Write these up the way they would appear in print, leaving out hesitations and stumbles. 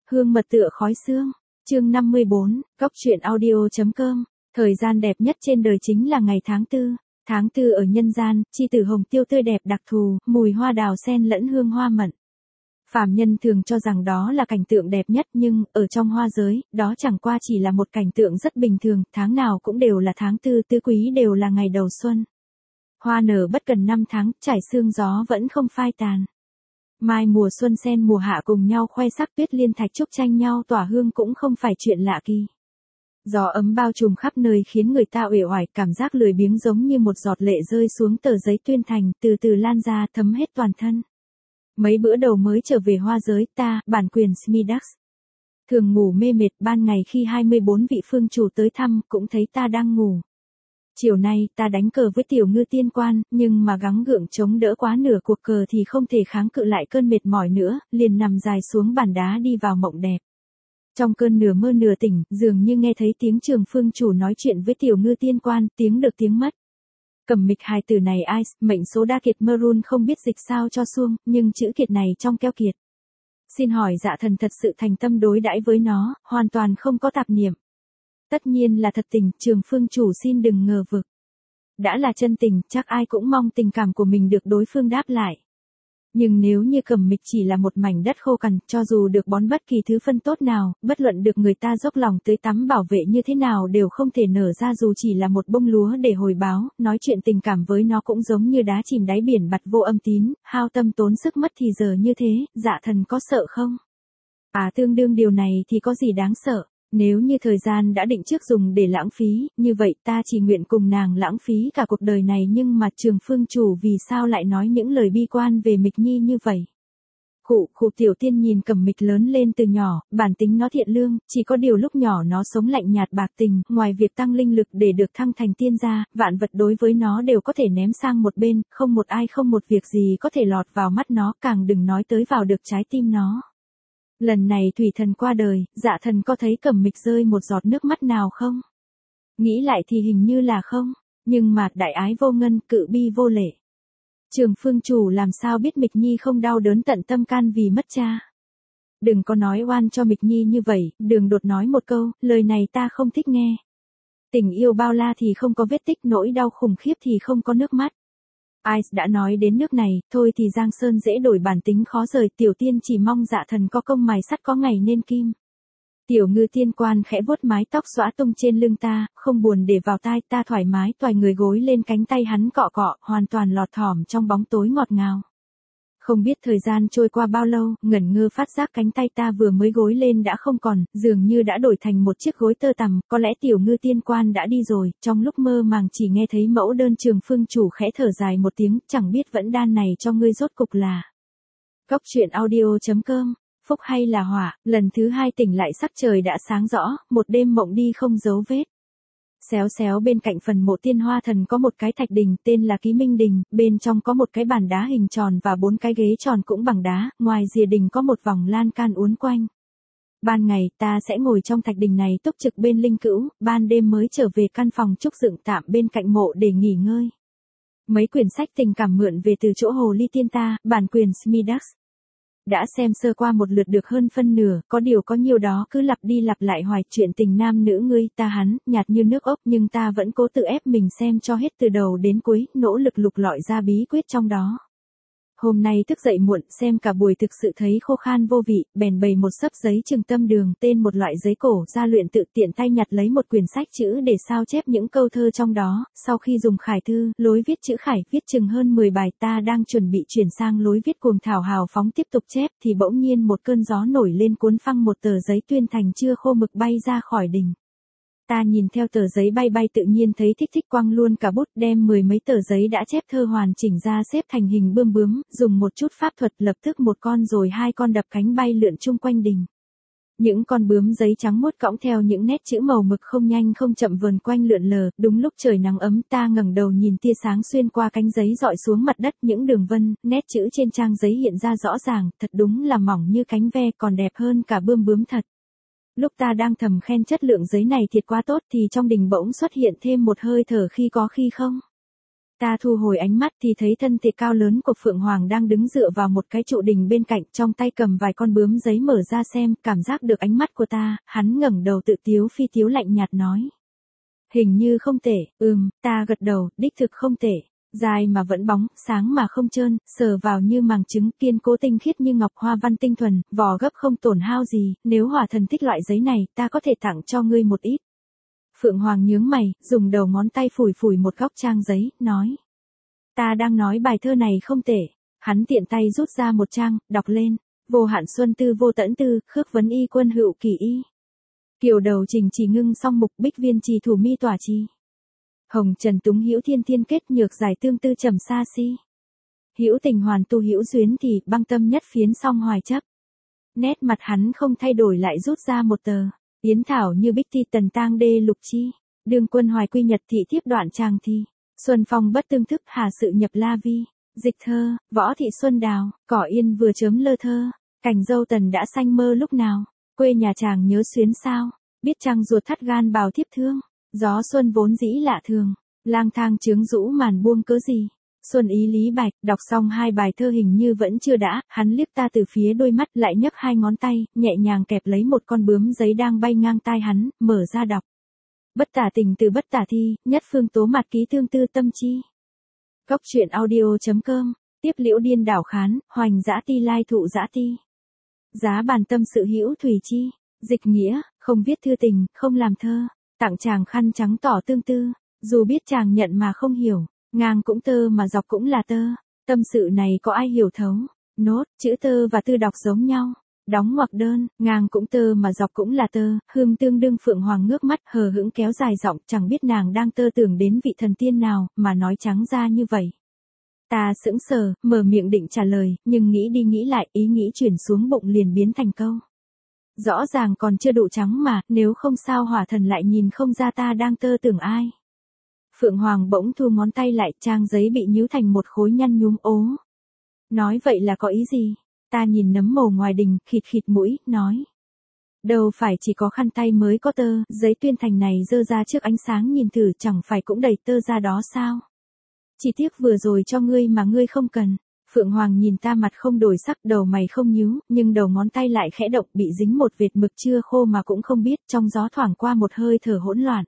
Hương mật tựa khói sương. Chương 54, Cóc truyện audio.com. Thời gian đẹp nhất trên đời chính là ngày tháng 4. Tháng 4 ở nhân gian, chi tử hồng tiêu tươi đẹp đặc thù, mùi hoa đào sen lẫn hương hoa mận. Phàm nhân thường cho rằng đó là cảnh tượng đẹp nhất, nhưng ở trong hoa giới, đó chẳng qua chỉ là một cảnh tượng rất bình thường, tháng nào cũng đều là tháng 4, tứ quý đều là ngày đầu xuân. Hoa nở bất cần 5 tháng, trải sương gió vẫn không phai tàn. Mai mùa xuân sen mùa hạ cùng nhau khoe sắc, tuyết liên thạch trúc tranh nhau tỏa hương cũng không phải chuyện lạ kỳ. Gió ấm bao trùm khắp nơi khiến người ta uể oải, cảm giác lười biếng giống như một giọt lệ rơi xuống tờ giấy tuyên thành, từ từ lan ra thấm hết toàn thân. Mấy bữa đầu mới trở về hoa giới, ta, bản quyền Smidax, thường ngủ mê mệt, ban ngày khi 24 vị phương chủ tới thăm, cũng thấy ta đang ngủ. Chiều nay, ta đánh cờ với tiểu ngư tiên quan, nhưng mà gắng gượng chống đỡ quá nửa cuộc cờ thì không thể kháng cự lại cơn mệt mỏi nữa, liền nằm dài xuống bàn đá đi vào mộng đẹp. Trong cơn nửa mơ nửa tỉnh, dường như nghe thấy tiếng Trường Phương chủ nói chuyện với tiểu ngư tiên quan, tiếng được tiếng mất. Cẩm Mịch hài tử này Ice, mệnh số đa kiệt Maroon không biết dịch sao cho xuông, nhưng chữ kiệt này trong keo kiệt. Xin hỏi dạ thần thật sự thành tâm đối đãi với nó, hoàn toàn không có tạp niệm. Tất nhiên là thật tình, Trường Phương chủ xin đừng ngờ vực. Đã là chân tình, chắc ai cũng mong tình cảm của mình được đối phương đáp lại. Nhưng nếu như Cẩm Mịch chỉ là một mảnh đất khô cằn, cho dù được bón bất kỳ thứ phân tốt nào, bất luận được người ta dốc lòng tưới tắm bảo vệ như thế nào đều không thể nở ra, dù chỉ là một bông lúa để hồi báo, nói chuyện tình cảm với nó cũng giống như đá chìm đáy biển bặt vô âm tín, hao tâm tốn sức mất thì giờ như thế, dạ thần có sợ không? Tương đương điều này thì có gì đáng sợ? Nếu như thời gian đã định trước dùng để lãng phí, như vậy ta chỉ nguyện cùng nàng lãng phí cả cuộc đời này, nhưng mà Trường Phương chủ vì sao lại nói những lời bi quan về Mịch Nhi như vậy? Khụ tiểu tiên nhìn Cẩm Mịch lớn lên từ nhỏ, bản tính nó thiện lương, chỉ có điều lúc nhỏ nó sống lạnh nhạt bạc tình, ngoài việc tăng linh lực để được thăng thành tiên gia, vạn vật đối với nó đều có thể ném sang một bên, không một ai không một việc gì có thể lọt vào mắt nó, càng đừng nói tới vào được trái tim nó. Lần này thủy thần qua đời, dạ thần có thấy Cẩm Mịch rơi một giọt nước mắt nào không? Nghĩ lại thì hình như là không, nhưng mà đại ái vô ngân, cự bi vô lễ. Trường Phương chủ làm sao biết Mịch Nhi không đau đớn tận tâm can vì mất cha? Đừng có nói oan cho Mịch Nhi như vậy, Đường Đột nói một câu, lời này ta không thích nghe. Tình yêu bao la thì không có vết tích, nỗi đau khủng khiếp thì không có nước mắt. Ice đã nói đến nước này, thôi thì Giang Sơn dễ đổi, bản tính khó rời, tiểu tiên chỉ mong dạ thần có công mài sắt có ngày nên kim. Tiểu ngư tiên quan khẽ vuốt mái tóc xõa tung trên lưng ta, không buồn để vào tai, ta thoải mái toài người gối lên cánh tay hắn cọ cọ, hoàn toàn lọt thỏm trong bóng tối ngọt ngào. Không biết thời gian trôi qua bao lâu, ngẩn ngơ phát giác cánh tay ta vừa mới gối lên đã không còn, dường như đã đổi thành một chiếc gối tơ tằm, có lẽ tiểu ngư tiên quan đã đi rồi, trong lúc mơ màng chỉ nghe thấy mẫu đơn Trường Phương chủ khẽ thở dài một tiếng, chẳng biết vẫn đan này cho ngươi rốt cục là. Cóc truyện audio.com, phúc hay là họa, lần thứ 2 tỉnh lại sắc trời đã sáng rõ, một đêm mộng đi không dấu vết. Xéo xéo bên cạnh phần mộ tiên hoa thần có một cái thạch đình tên là Ký Minh Đình, bên trong có một cái bàn đá hình tròn và 4 cái ghế tròn cũng bằng đá, ngoài rìa đình có một vòng lan can uốn quanh. Ban ngày ta sẽ ngồi trong thạch đình này túc trực bên linh cữu, ban đêm mới trở về căn phòng trúc dựng tạm bên cạnh mộ để nghỉ ngơi. Mấy quyển sách tình cảm mượn về từ chỗ hồ ly tiên ta, bản quyền Smidax. Đã xem sơ qua một lượt được hơn phân nửa, có điều có nhiều đó cứ lặp đi lặp lại hoài, chuyện tình nam nữ ngươi ta hắn, nhạt như nước ốc, nhưng ta vẫn cố tự ép mình xem cho hết từ đầu đến cuối, nỗ lực lục lọi ra bí quyết trong đó. Hôm nay thức dậy muộn, xem cả buổi thực sự thấy khô khan vô vị, bèn bày một xấp giấy Trường Tâm Đường, tên một loại giấy cổ, ra luyện tự, tiện tay nhặt lấy một quyển sách chữ để sao chép những câu thơ trong đó, sau khi dùng khải thư, lối viết chữ khải, viết chừng hơn 10 bài, ta đang chuẩn bị chuyển sang lối viết cuồng thảo hào phóng tiếp tục chép, thì bỗng nhiên một cơn gió nổi lên cuốn phăng một tờ giấy tuyên thành chưa khô mực bay ra khỏi đình. Ta nhìn theo tờ giấy bay bay tự nhiên thấy thích quăng luôn cả bút, đem 10 mấy tờ giấy đã chép thơ hoàn chỉnh ra xếp thành hình bươm bướm, dùng một chút pháp thuật lập tức một con rồi 2 con đập cánh bay lượn chung quanh đình. Những con bướm giấy trắng muốt cõng theo những nét chữ màu mực không nhanh không chậm vờn quanh lượn lờ, đúng lúc trời nắng ấm ta ngẩng đầu nhìn tia sáng xuyên qua cánh giấy dọi xuống mặt đất, những đường vân, nét chữ trên trang giấy hiện ra rõ ràng, thật đúng là mỏng như cánh ve, còn đẹp hơn cả bươm bướm thật. Lúc ta đang thầm khen chất lượng giấy này thiệt quá tốt thì trong đình bỗng xuất hiện thêm một hơi thở khi có khi không. Ta thu hồi ánh mắt thì thấy thân thể cao lớn của Phượng Hoàng đang đứng dựa vào một cái trụ đình bên cạnh, trong tay cầm vài con bướm giấy mở ra xem, cảm giác được ánh mắt của ta, hắn ngẩng đầu tự tiếu phi tiếu lạnh nhạt nói. Hình như không tệ, ta gật đầu, đích thực không tệ. Dài mà vẫn bóng, sáng mà không trơn, sờ vào như màng trứng, kiên cố tinh khiết như ngọc, hoa văn tinh thuần, vỏ gấp không tổn hao gì, nếu hỏa thần thích loại giấy này, ta có thể tặng cho ngươi một ít. Phượng Hoàng nhướng mày, dùng đầu ngón tay phủi phủi một góc trang giấy, nói. Ta đang nói bài thơ này không tệ. Hắn tiện tay rút ra một trang, đọc lên. Vô hạn xuân tư vô tẫn tư, khước vấn y quân hữu kỳ y. Kiều đầu trình chỉ ngưng song mục, bích viên trì thủ mi tỏa chi. Hồng trần túng hữu thiên thiên kết, nhược giải tương tư trầm xa si. Hữu tình hoàn tu hữu duyến thì, băng tâm nhất phiến song hoài chấp. Nét mặt hắn không thay đổi lại rút ra một tờ. Yến thảo như bích ti tần tang đê lục chi. Đương quân hoài quy nhật thị thiếp đoạn tràng thi. Xuân phong bất tương thức, hà sự nhập la vi. Dịch thơ, võ thị xuân đào, cỏ yên vừa chớm lơ thơ. Cành dâu tần đã xanh mơ lúc nào. Quê nhà chàng nhớ xuyến sao. Biết chăng ruột thắt gan bào thiếp thương. Gió xuân vốn dĩ lạ thường. Lang thang chướng rũ màn buông cớ gì. Xuân ý lý bạch, đọc xong hai bài thơ hình như vẫn chưa đã, hắn liếc ta từ phía đôi mắt, lại nhấc hai ngón tay, nhẹ nhàng kẹp lấy một con bướm giấy đang bay ngang tai hắn, mở ra đọc. Bất tả tình từ bất tả thi, nhất phương tố mặt ký tương tư tâm chi. Góc truyện audio.com, tiếp liễu điên đảo khán, hoành dã ti lai thụ dã ti. Giá bàn tâm sự hữu thủy chi, dịch nghĩa, không viết thư tình, không làm thơ, tặng chàng khăn trắng tỏ tương tư, dù biết chàng nhận mà không hiểu. Ngang cũng tơ mà dọc cũng là tơ, tâm sự này có ai hiểu thấu. Nốt, chữ tơ và tư đọc giống nhau. Đóng ngoặc đơn, ngang cũng tơ mà dọc cũng là tơ, hương tương đương. Phượng Hoàng ngước mắt hờ hững kéo dài giọng, chẳng biết nàng đang tơ tưởng đến vị thần tiên nào, mà nói trắng ra như vậy. Ta sững sờ, mở miệng định trả lời, nhưng nghĩ đi nghĩ lại, ý nghĩ chuyển xuống bụng liền biến thành câu. Rõ ràng còn chưa đủ trắng mà, nếu không sao hỏa thần lại nhìn không ra ta đang tơ tưởng ai. Phượng Hoàng bỗng thu ngón tay lại, trang giấy bị nhíu thành một khối nhăn nhúm ố. Nói vậy là có ý gì? Ta nhìn nấm màu ngoài đình, khịt khịt mũi, nói. Đâu phải chỉ có khăn tay mới có tơ, giấy tuyên thành này dơ ra trước ánh sáng nhìn thử chẳng phải cũng đầy tơ ra đó sao? Chỉ tiếc vừa rồi cho ngươi mà ngươi không cần. Phượng Hoàng nhìn ta mặt không đổi sắc, đầu mày không nhíu, nhưng đầu ngón tay lại khẽ động, bị dính một vệt mực chưa khô mà cũng không biết, trong gió thoảng qua một hơi thở hỗn loạn.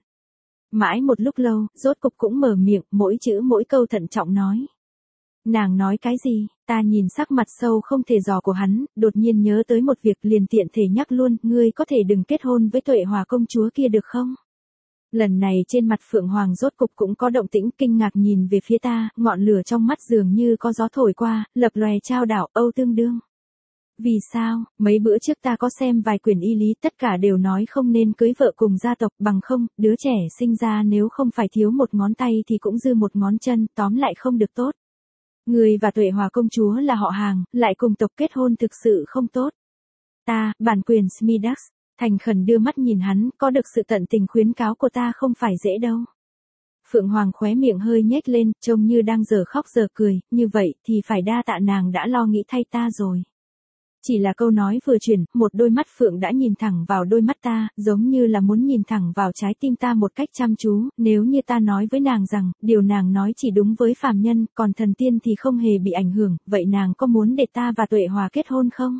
Mãi một lúc lâu, rốt cục cũng mở miệng, mỗi chữ mỗi câu thận trọng nói. Nàng nói cái gì? Ta nhìn sắc mặt sâu không thể dò của hắn, đột nhiên nhớ tới một việc liền tiện thể nhắc luôn, ngươi có thể đừng kết hôn với Tuệ Hòa công chúa kia được không? Lần này trên mặt Phượng Hoàng rốt cục cũng có động tĩnh, kinh ngạc nhìn về phía ta, ngọn lửa trong mắt dường như có gió thổi qua, lập lòe trao đảo, âu tương đương. Vì sao, mấy bữa trước ta có xem vài quyển y lý, tất cả đều nói không nên cưới vợ cùng gia tộc, bằng không, đứa trẻ sinh ra nếu không phải thiếu một ngón tay thì cũng dư một ngón chân, tóm lại không được tốt. Người và Tuệ Hòa công chúa là họ hàng, lại cùng tộc kết hôn thực sự không tốt. Ta, bản quyền Smidax, thành khẩn đưa mắt nhìn hắn, có được sự tận tình khuyến cáo của ta không phải dễ đâu. Phượng Hoàng khóe miệng hơi nhếch lên, trông như đang giờ khóc giờ cười, như vậy thì phải đa tạ nàng đã lo nghĩ thay ta rồi. Chỉ là câu nói vừa chuyển, một đôi mắt Phượng đã nhìn thẳng vào đôi mắt ta, giống như là muốn nhìn thẳng vào trái tim ta một cách chăm chú, nếu như ta nói với nàng rằng, điều nàng nói chỉ đúng với phàm nhân, còn thần tiên thì không hề bị ảnh hưởng, vậy nàng có muốn để ta và Tuệ Hòa kết hôn không?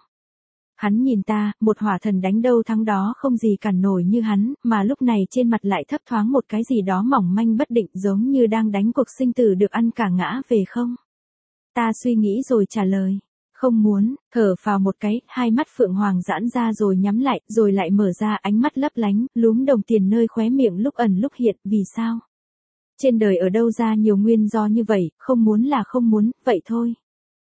Hắn nhìn ta, một hỏa thần đánh đâu thắng đó không gì cản nổi như hắn, mà lúc này trên mặt lại thấp thoáng một cái gì đó mỏng manh bất định, giống như đang đánh cuộc sinh tử được ăn cả ngã về không? Ta suy nghĩ rồi trả lời. Không muốn, thở phào một cái, hai mắt Phượng Hoàng giãn ra rồi nhắm lại, rồi lại mở ra, ánh mắt lấp lánh, lúm đồng tiền nơi khóe miệng lúc ẩn lúc hiện, vì sao? Trên đời ở đâu ra nhiều nguyên do như vậy, không muốn là không muốn, vậy thôi.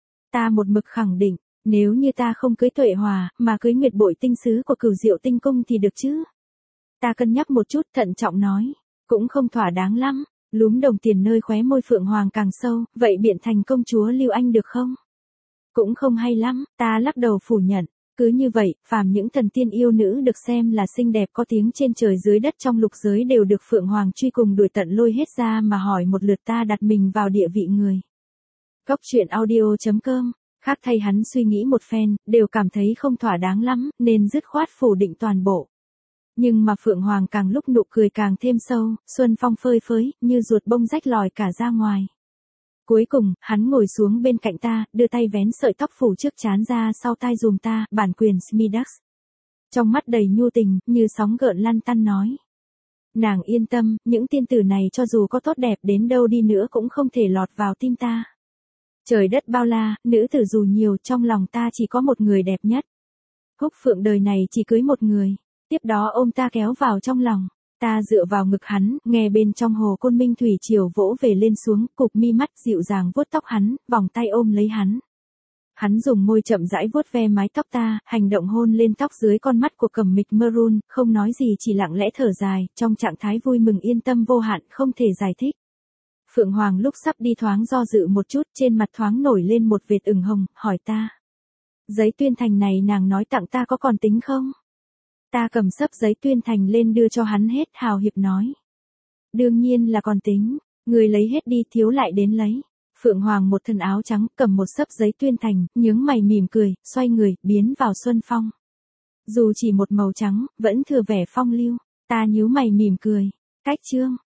Ta một mực khẳng định, nếu như ta không cưới Tuệ Hòa, mà cưới Nguyệt Bội tinh sứ của Cửu Diệu Tinh Cung thì được chứ? Ta cân nhắc một chút, thận trọng nói, cũng không thỏa đáng lắm, lúm đồng tiền nơi khóe môi Phượng Hoàng càng sâu, vậy biện thành công chúa Lưu Anh được không? Cũng không hay lắm, ta lắc đầu phủ nhận. Cứ như vậy, phàm những thần tiên yêu nữ được xem là xinh đẹp có tiếng trên trời dưới đất trong lục giới đều được Phượng Hoàng truy cùng đuổi tận lôi hết ra mà hỏi một lượt ta đặt mình vào địa vị người. Góc truyện audio.com, khác thay hắn suy nghĩ một phen, đều cảm thấy không thỏa đáng lắm, nên dứt khoát phủ định toàn bộ. Nhưng mà Phượng Hoàng càng lúc nụ cười càng thêm sâu, xuân phong phơi phới, như ruột bông rách lòi cả ra ngoài. Cuối cùng, hắn ngồi xuống bên cạnh ta, đưa tay vén sợi tóc phủ trước trán ra sau tai dùm ta, bản quyền Smidax. Trong mắt đầy nhu tình, như sóng gợn lăn tăn nói. Nàng yên tâm, những tiên tử này cho dù có tốt đẹp đến đâu đi nữa cũng không thể lọt vào tim ta. Trời đất bao la, nữ tử dù nhiều, trong lòng ta chỉ có một người đẹp nhất. Húc Phượng đời này chỉ cưới một người. Tiếp đó ôm ta kéo vào trong lòng. Ta dựa vào ngực hắn, nghe bên trong hồ Côn Minh thủy triều vỗ về lên xuống, cụp mi mắt dịu dàng vuốt tóc hắn, vòng tay ôm lấy hắn. Hắn dùng môi chậm rãi vuốt ve mái tóc ta, hành động hôn lên tóc dưới con mắt của Cẩm Mịch Maroon, không nói gì chỉ lặng lẽ thở dài, trong trạng thái vui mừng yên tâm vô hạn, không thể giải thích. Phượng Hoàng lúc sắp đi thoáng do dự một chút, trên mặt thoáng nổi lên một vệt ửng hồng, hỏi ta. Giấy tuyên thành này nàng nói tặng ta có còn tính không? Ta cầm xấp giấy tuyên thành lên đưa cho hắn hết, hào hiệp nói. Đương nhiên là còn tính, người lấy hết đi, thiếu lại đến lấy. Phượng Hoàng một thân áo trắng, cầm một xấp giấy tuyên thành, nhướng mày mỉm cười, xoay người, biến vào xuân phong. Dù chỉ một màu trắng, vẫn thừa vẻ phong lưu, ta nhíu mày mỉm cười. Cách chương.